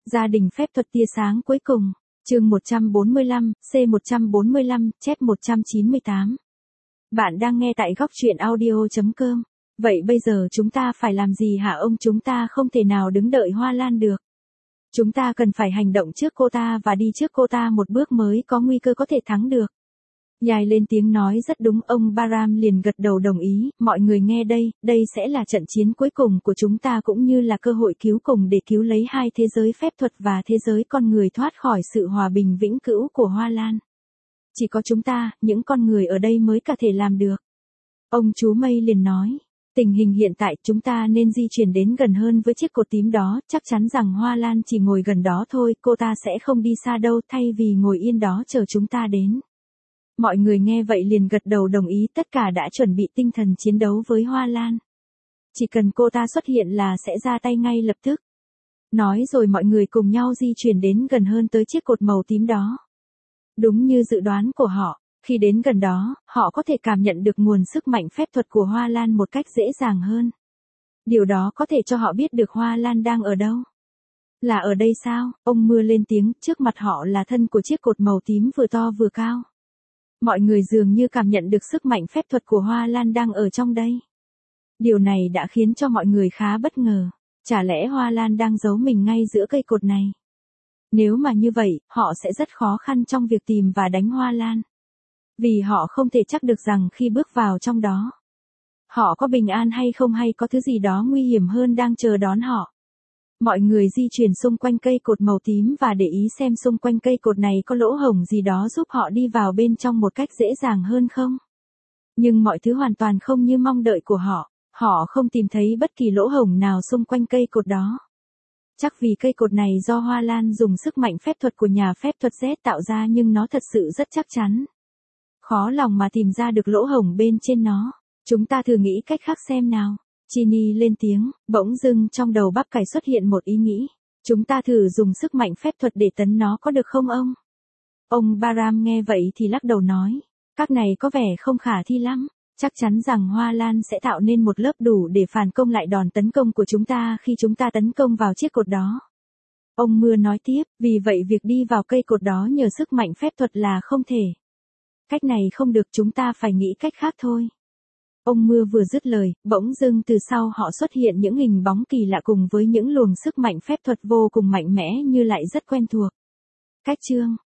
Gia đình phép thuật tia sáng cuối cùng, chương 145, C145, chép 198. Bạn đang nghe tại góc truyện audio.com. Vậy bây giờ chúng ta phải làm gì hả ông? Chúng ta không thể nào đứng đợi Hoa Lan được. Chúng ta cần phải hành động trước cô ta và đi trước cô ta một bước mới có nguy cơ có thể thắng được. Yai lên tiếng nói rất đúng, ông Baram liền gật đầu đồng ý, mọi người nghe đây, đây sẽ là trận chiến cuối cùng của chúng ta cũng như là cơ hội cứu cùng để cứu lấy hai thế giới phép thuật và thế giới con người thoát khỏi sự hòa bình vĩnh cửu của Hoa Lan. Chỉ có chúng ta, những con người ở đây mới có thể làm được. Ông chú Mây liền nói, tình hình hiện tại chúng ta nên di chuyển đến gần hơn với chiếc cột tím đó, chắc chắn rằng Hoa Lan chỉ ngồi gần đó thôi, cô ta sẽ không đi xa đâu thay vì ngồi yên đó chờ chúng ta đến. Mọi người nghe vậy liền gật đầu đồng ý, tất cả đã chuẩn bị tinh thần chiến đấu với Hoa Lan. Chỉ cần cô ta xuất hiện là sẽ ra tay ngay lập tức. Nói rồi mọi người cùng nhau di chuyển đến gần hơn tới chiếc cột màu tím đó. Đúng như dự đoán của họ, khi đến gần đó, họ có thể cảm nhận được nguồn sức mạnh phép thuật của Hoa Lan một cách dễ dàng hơn. Điều đó có thể cho họ biết được Hoa Lan đang ở đâu. Là ở đây sao? Ông Mưa lên tiếng, trước mặt họ là thân của chiếc cột màu tím vừa to vừa cao. Mọi người dường như cảm nhận được sức mạnh phép thuật của Hoa Lan đang ở trong đây. Điều này đã khiến cho mọi người khá bất ngờ. Chả lẽ Hoa Lan đang giấu mình ngay giữa cây cột này? Nếu mà như vậy, họ sẽ rất khó khăn trong việc tìm và đánh Hoa Lan. Vì họ không thể chắc được rằng khi bước vào trong đó, họ có bình an hay không hay có thứ gì đó nguy hiểm hơn đang chờ đón họ. Mọi người di chuyển xung quanh cây cột màu tím và để ý xem xung quanh cây cột này có lỗ hổng gì đó giúp họ đi vào bên trong một cách dễ dàng hơn không. Nhưng mọi thứ hoàn toàn không như mong đợi của họ, họ không tìm thấy bất kỳ lỗ hổng nào xung quanh cây cột đó. Chắc vì cây cột này do Hoa Lan dùng sức mạnh phép thuật của nhà phép thuật Z tạo ra nhưng nó thật sự rất chắc chắn. Khó lòng mà tìm ra được lỗ hổng bên trên nó. Chúng ta thử nghĩ cách khác xem nào. Chini lên tiếng, bỗng dưng trong đầu bắp cải xuất hiện một ý nghĩ. Chúng ta thử dùng sức mạnh phép thuật để tấn nó có được không ông? Ông Baram nghe vậy thì lắc đầu nói, các này có vẻ không khả thi lắm. Chắc chắn rằng Hoa Lan sẽ tạo nên một lớp đủ để phản công lại đòn tấn công của chúng ta khi chúng ta tấn công vào chiếc cột đó. Ông Mưa nói tiếp, vì vậy việc đi vào cây cột đó nhờ sức mạnh phép thuật là không thể. Cách này không được, chúng ta phải nghĩ cách khác thôi. Ông Mưa vừa dứt lời, bỗng dưng từ sau họ xuất hiện những hình bóng kỳ lạ cùng với những luồng sức mạnh phép thuật vô cùng mạnh mẽ như lại rất quen thuộc. Cách chương